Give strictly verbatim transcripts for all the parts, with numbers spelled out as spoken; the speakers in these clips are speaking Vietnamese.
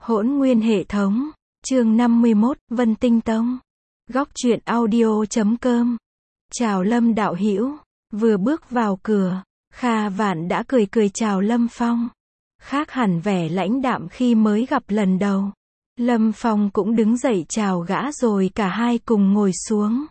Hỗn nguyên hệ thống, chương năm mươi mốt, Vân Tinh Tông. Góc truyện audio chấm com. Chào Lâm đạo hữu. Vừa bước vào cửa, Kha Vạn đã cười cười chào Lâm Phong. Khác hẳn vẻ lãnh đạm khi mới gặp lần đầu. Lâm Phong cũng đứng dậy chào gã rồi cả hai cùng ngồi xuống.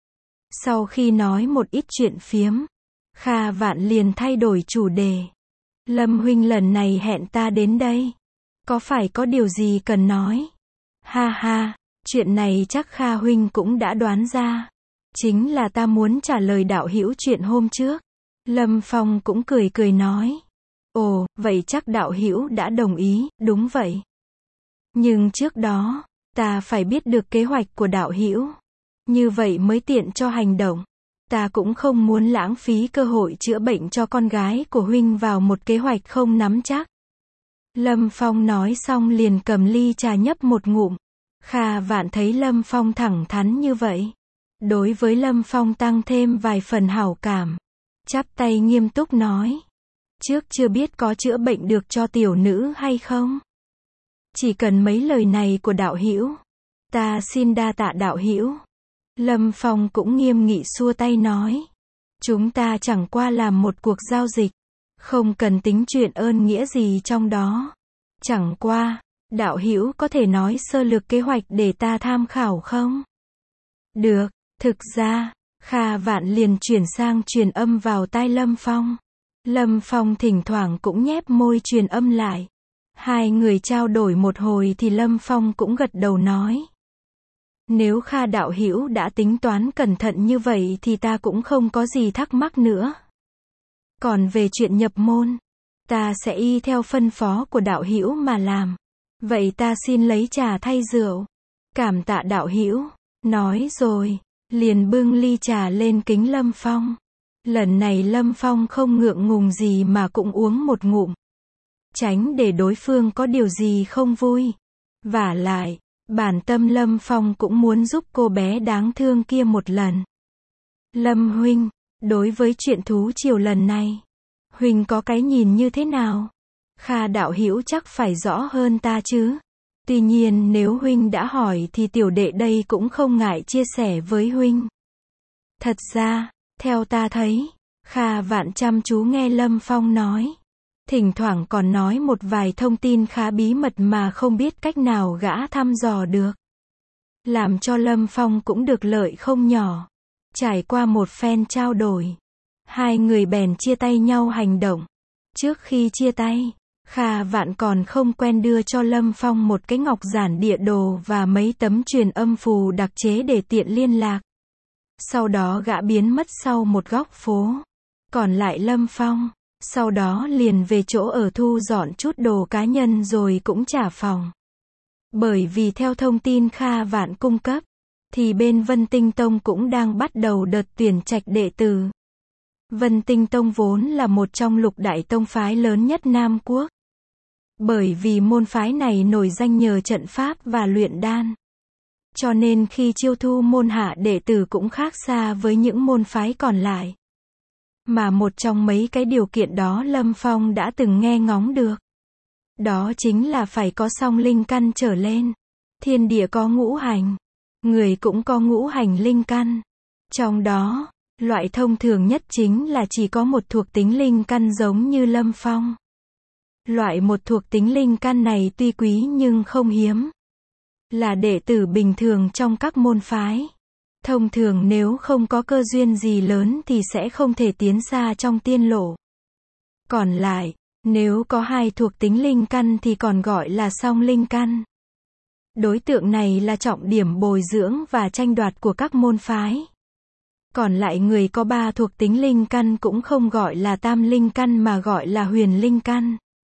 Sau khi nói một ít chuyện phiếm, Kha Vạn liền thay đổi chủ đề. Lâm huynh lần này hẹn ta đến đây. Có phải có điều gì cần nói? Ha ha, chuyện này chắc Kha huynh cũng đã đoán ra. Chính là ta muốn trả lời đạo hữu chuyện hôm trước. Lâm Phong cũng cười cười nói. Ồ, vậy chắc đạo hữu đã đồng ý, đúng vậy. Nhưng trước đó, ta phải biết được kế hoạch của đạo hữu. Như vậy mới tiện cho hành động. Ta cũng không muốn lãng phí cơ hội chữa bệnh cho con gái của huynh vào một kế hoạch không nắm chắc. Lâm Phong nói xong liền cầm ly trà nhấp một ngụm. Kha Vạn thấy Lâm Phong thẳng thắn như vậy. Đối với Lâm Phong tăng thêm vài phần hảo cảm. Chắp tay nghiêm túc nói. Trước chưa biết có chữa bệnh được cho tiểu nữ hay không? Chỉ cần mấy lời này của đạo hữu. Ta xin đa tạ đạo hữu. Lâm Phong cũng nghiêm nghị xua tay nói. Chúng ta chẳng qua làm một cuộc giao dịch. Không cần tính chuyện ơn nghĩa gì trong đó. Chẳng qua, đạo hữu có thể nói sơ lược kế hoạch để ta tham khảo không? Được, thực ra, Kha Vạn liền chuyển sang truyền âm vào tai Lâm Phong. Lâm Phong thỉnh thoảng cũng nhép môi truyền âm lại. Hai người trao đổi một hồi thì Lâm Phong cũng gật đầu nói. Nếu Kha đạo hữu đã tính toán cẩn thận như vậy thì ta cũng không có gì thắc mắc nữa. Còn về chuyện nhập môn, ta sẽ y theo phân phó của đạo hữu mà làm. Vậy ta xin lấy trà thay rượu. Cảm tạ đạo hữu. Nói rồi, liền bưng ly trà lên kính Lâm Phong. Lần này Lâm Phong không ngượng ngùng gì mà cũng uống một ngụm. Tránh để đối phương có điều gì không vui. Vả lại, bản tâm Lâm Phong cũng muốn giúp cô bé đáng thương kia một lần. Lâm huynh, đối với chuyện thú triều lần này, huynh có cái nhìn như thế nào? Kha đạo hữu chắc phải rõ hơn ta chứ. Tuy nhiên nếu huynh đã hỏi thì tiểu đệ đây cũng không ngại chia sẻ với huynh. Thật ra, theo ta thấy, Kha Vạn chăm chú nghe Lâm Phong nói. Thỉnh thoảng còn nói một vài thông tin khá bí mật mà không biết cách nào gã thăm dò được. Làm cho Lâm Phong cũng được lợi không nhỏ. Trải qua một phen trao đổi, hai người bèn chia tay nhau hành động. Trước khi chia tay, Kha Vạn còn không quên đưa cho Lâm Phong một cái ngọc giản địa đồ và mấy tấm truyền âm phù đặc chế để tiện liên lạc. Sau đó gã biến mất sau một góc phố. Còn lại Lâm Phong, sau đó liền về chỗ ở thu dọn chút đồ cá nhân rồi cũng trả phòng. Bởi vì theo thông tin Kha Vạn cung cấp, thì bên Vân Tinh Tông cũng đang bắt đầu đợt tuyển trạch đệ tử. Vân Tinh Tông vốn là một trong lục đại tông phái lớn nhất Nam Quốc. Bởi vì môn phái này nổi danh nhờ trận pháp và luyện đan. Cho nên khi chiêu thu môn hạ đệ tử cũng khác xa với những môn phái còn lại. Mà một trong mấy cái điều kiện đó Lâm Phong đã từng nghe ngóng được. Đó chính là phải có song linh căn trở lên. Thiên địa có ngũ hành. Người cũng có ngũ hành linh căn. Trong đó, loại thông thường nhất chính là chỉ có một thuộc tính linh căn giống như Lâm Phong. Loại một thuộc tính linh căn này tuy quý nhưng không hiếm. Là đệ tử bình thường trong các môn phái. Thông thường nếu không có cơ duyên gì lớn thì sẽ không thể tiến xa trong tiên lộ. Còn lại, nếu có hai thuộc tính linh căn thì còn gọi là song linh căn. Đối tượng này là trọng điểm bồi dưỡng và tranh đoạt của các môn phái. Còn lại người có ba thuộc tính linh căn cũng không gọi là tam linh căn mà gọi là huyền linh căn.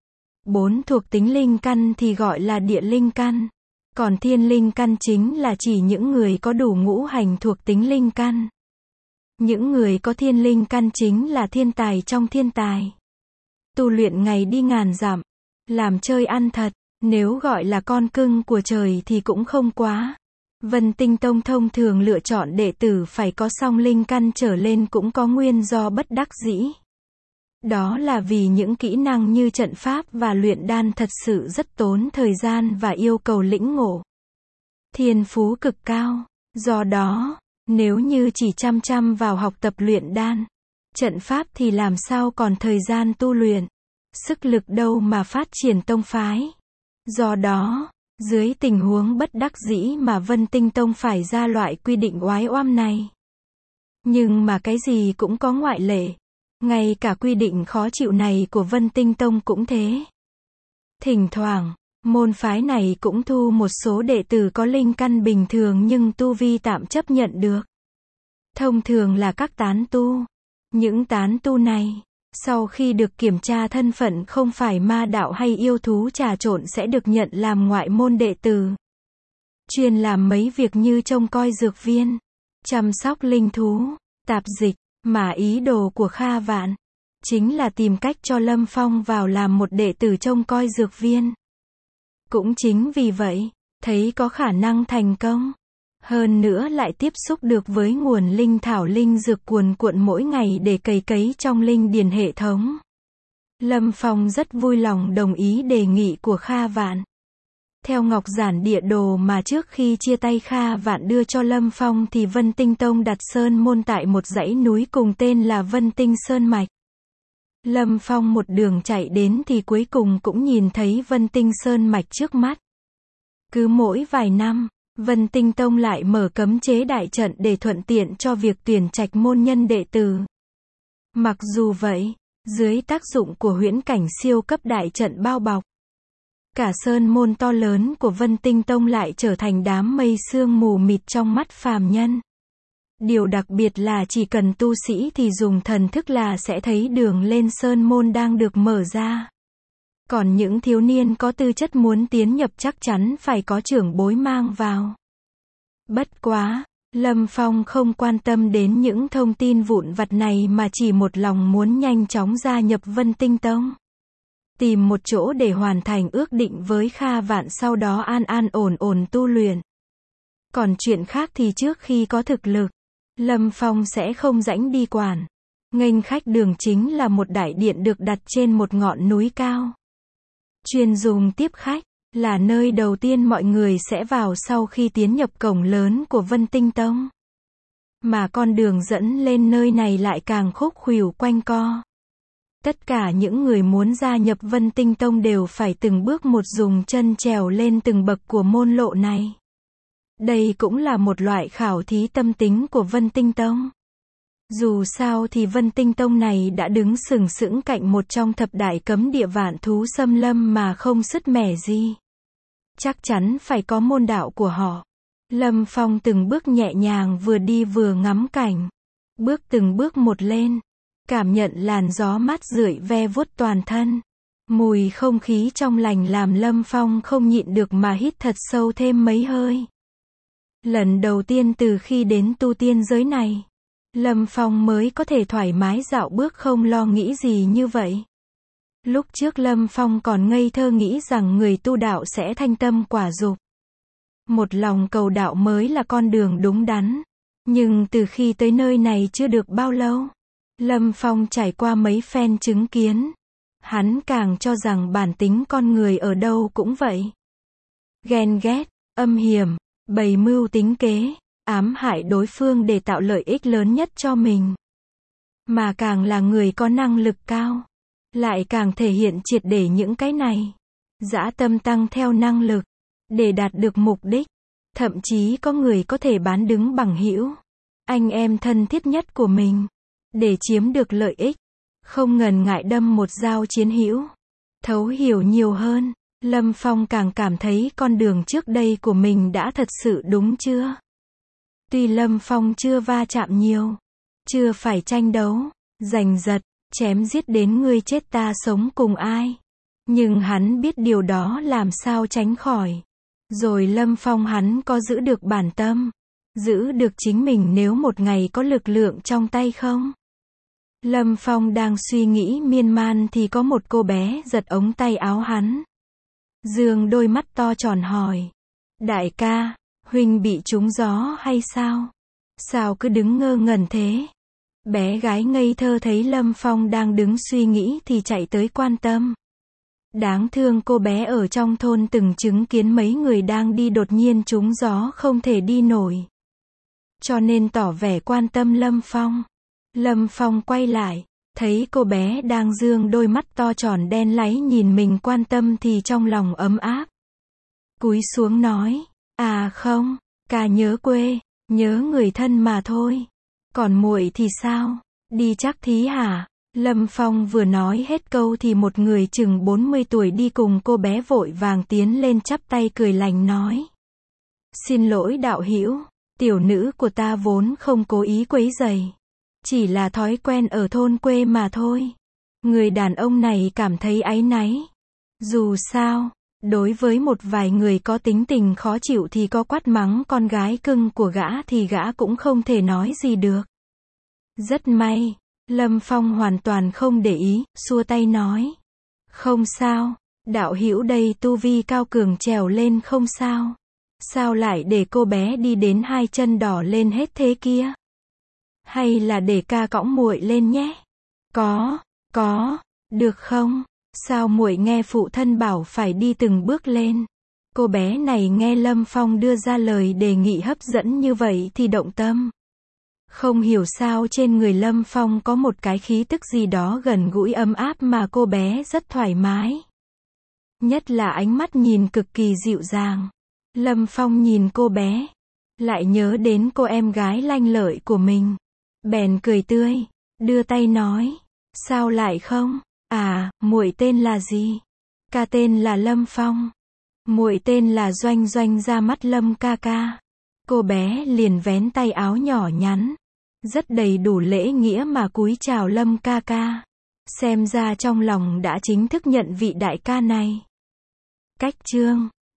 Bốn thuộc tính linh căn thì gọi là địa linh căn. Còn thiên linh căn chính là chỉ những người có đủ ngũ hành thuộc tính linh căn. Những người có thiên linh căn chính là thiên tài trong thiên tài. Tu luyện ngày đi ngàn dặm. Làm chơi ăn thật. Nếu gọi là con cưng của trời thì cũng không quá. Vân Tinh Tông thông thường lựa chọn đệ tử phải có song linh căn trở lên cũng có nguyên do bất đắc dĩ. Đó là vì những kỹ năng như trận pháp và luyện đan thật sự rất tốn thời gian và yêu cầu lĩnh ngộ thiên phú cực cao. Do đó, nếu như chỉ chăm chăm vào học tập luyện đan, trận pháp thì làm sao còn thời gian tu luyện, sức lực đâu mà phát triển tông phái. Do đó, dưới tình huống bất đắc dĩ mà Vân Tinh Tông phải ra loại quy định oái oăm này. Nhưng mà cái gì cũng có ngoại lệ. Ngay cả quy định khó chịu này của Vân Tinh Tông cũng thế. Thỉnh thoảng, môn phái này cũng thu một số đệ tử có linh căn bình thường nhưng tu vi tạm chấp nhận được. Thông thường là các tán tu. Những tán tu này, sau khi được kiểm tra thân phận không phải ma đạo hay yêu thú trà trộn sẽ được nhận làm ngoại môn đệ tử. Chuyên làm mấy việc như trông coi dược viên, chăm sóc linh thú, tạp dịch, mà ý đồ của Kha Vạn chính là tìm cách cho Lâm Phong vào làm một đệ tử trông coi dược viên. Cũng chính vì vậy, thấy có khả năng thành công. Hơn nữa lại tiếp xúc được với nguồn linh thảo linh dược cuồn cuộn mỗi ngày để cày cấy trong linh điền hệ thống. Lâm Phong rất vui lòng đồng ý đề nghị của Kha Vạn. Theo ngọc giản địa đồ mà trước khi chia tay Kha Vạn đưa cho Lâm Phong thì Vân Tinh Tông đặt sơn môn tại một dãy núi cùng tên là Vân Tinh Sơn Mạch. Lâm Phong một đường chạy đến thì cuối cùng cũng nhìn thấy Vân Tinh Sơn Mạch trước mắt. Cứ mỗi vài năm, Vân Tinh Tông lại mở cấm chế đại trận để thuận tiện cho việc tuyển trạch môn nhân đệ tử. Mặc dù vậy, dưới tác dụng của huyễn cảnh siêu cấp đại trận bao bọc, cả sơn môn to lớn của Vân Tinh Tông lại trở thành đám mây sương mù mịt trong mắt phàm nhân. Điều đặc biệt là chỉ cần tu sĩ thì dùng thần thức là sẽ thấy đường lên sơn môn đang được mở ra. Còn những thiếu niên có tư chất muốn tiến nhập chắc chắn phải có trưởng bối mang vào. Bất quá, Lâm Phong không quan tâm đến những thông tin vụn vặt này mà chỉ một lòng muốn nhanh chóng gia nhập Vân Tinh Tông. Tìm một chỗ để hoàn thành ước định với Kha Vạn sau đó an an ổn ổn tu luyện. Còn chuyện khác thì trước khi có thực lực, Lâm Phong sẽ không rãnh đi quản. Nghênh khách đường chính là một đại điện được đặt trên một ngọn núi cao. Chuyên dùng tiếp khách, là nơi đầu tiên mọi người sẽ vào sau khi tiến nhập cổng lớn của Vân Tinh Tông. Mà con đường dẫn lên nơi này lại càng khúc khuỷu quanh co. Tất cả những người muốn gia nhập Vân Tinh Tông đều phải từng bước một dùng chân trèo lên từng bậc của môn lộ này. Đây cũng là một loại khảo thí tâm tính của Vân Tinh Tông. Dù sao thì Vân Tinh Tông này đã đứng sừng sững cạnh một trong thập đại cấm địa vạn thú xâm lâm mà không sứt mẻ gì. Chắc chắn phải có môn đạo của họ. Lâm Phong từng bước nhẹ nhàng vừa đi vừa ngắm cảnh. Bước từng bước một lên. Cảm nhận làn gió mát rượi ve vuốt toàn thân. Mùi không khí trong lành làm Lâm Phong không nhịn được mà hít thật sâu thêm mấy hơi. Lần đầu tiên từ khi đến tu tiên giới này, Lâm Phong mới có thể thoải mái dạo bước không lo nghĩ gì như vậy. Lúc trước Lâm Phong còn ngây thơ nghĩ rằng người tu đạo sẽ thanh tâm quả dục. Một lòng cầu đạo mới là con đường đúng đắn. Nhưng từ khi tới nơi này chưa được bao lâu, Lâm Phong trải qua mấy phen chứng kiến. Hắn càng cho rằng bản tính con người ở đâu cũng vậy. Ghen ghét, âm hiểm, bày mưu tính kế, ám hại đối phương để tạo lợi ích lớn nhất cho mình. Mà càng là người có năng lực cao, lại càng thể hiện triệt để những cái này. Dã tâm tăng theo năng lực, để đạt được mục đích. Thậm chí có người có thể bán đứng bằng hữu, anh em thân thiết nhất của mình, để chiếm được lợi ích. Không ngần ngại đâm một dao chiến hữu. Thấu hiểu nhiều hơn, Lâm Phong càng cảm thấy con đường trước đây của mình đã thật sự đúng chưa? Tuy Lâm Phong chưa va chạm nhiều, chưa phải tranh đấu, giành giật, chém giết đến ngươi chết ta sống cùng ai. Nhưng hắn biết điều đó làm sao tránh khỏi. Rồi Lâm Phong hắn có giữ được bản tâm, giữ được chính mình nếu một ngày có lực lượng trong tay không? Lâm Phong đang suy nghĩ miên man thì có một cô bé giật ống tay áo hắn. Dương đôi mắt to tròn hỏi. Đại ca, huynh bị trúng gió hay sao? Sao cứ đứng ngơ ngẩn thế? Bé gái ngây thơ thấy Lâm Phong đang đứng suy nghĩ thì chạy tới quan tâm. Đáng thương cô bé ở trong thôn từng chứng kiến mấy người đang đi đột nhiên trúng gió không thể đi nổi. Cho nên tỏ vẻ quan tâm Lâm Phong. Lâm Phong quay lại, thấy cô bé đang dương đôi mắt to tròn đen láy nhìn mình quan tâm thì trong lòng ấm áp. Cúi xuống nói, à không, ca nhớ quê, nhớ người thân mà thôi. Còn muội thì sao, đi chắc thí hả? Lâm Phong vừa nói hết câu thì một người chừng bốn mươi tuổi đi cùng cô bé vội vàng tiến lên chắp tay cười lành nói. Xin lỗi đạo hữu, tiểu nữ của ta vốn không cố ý quấy rầy. Chỉ là thói quen ở thôn quê mà thôi. Người đàn ông này cảm thấy áy náy. Dù sao, đối với một vài người có tính tình khó chịu thì có quát mắng con gái cưng của gã thì gã cũng không thể nói gì được. Rất may, Lâm Phong hoàn toàn không để ý, xua tay nói. Không sao, đạo hữu đây tu vi cao cường trèo lên không sao. Sao lại để cô bé đi đến hai chân đỏ lên hết thế kia? Hay là để ca cõng muội lên nhé? Có, có, được không? Sao muội nghe phụ thân bảo phải đi từng bước lên? Cô bé này nghe Lâm Phong đưa ra lời đề nghị hấp dẫn như vậy thì động tâm. Không hiểu sao trên người Lâm Phong có một cái khí tức gì đó gần gũi ấm áp mà cô bé rất thoải mái. Nhất là ánh mắt nhìn cực kỳ dịu dàng. Lâm Phong nhìn cô bé, lại nhớ đến cô em gái lanh lợi của mình. Bèn cười tươi, đưa tay nói, sao lại không? À, muội tên là gì? Ca tên là Lâm Phong. Muội tên là Doanh Doanh ra mắt Lâm ca ca. Cô bé liền vén tay áo nhỏ nhắn, rất đầy đủ lễ nghĩa mà cúi chào Lâm ca ca. Xem ra trong lòng đã chính thức nhận vị đại ca này. Cách chương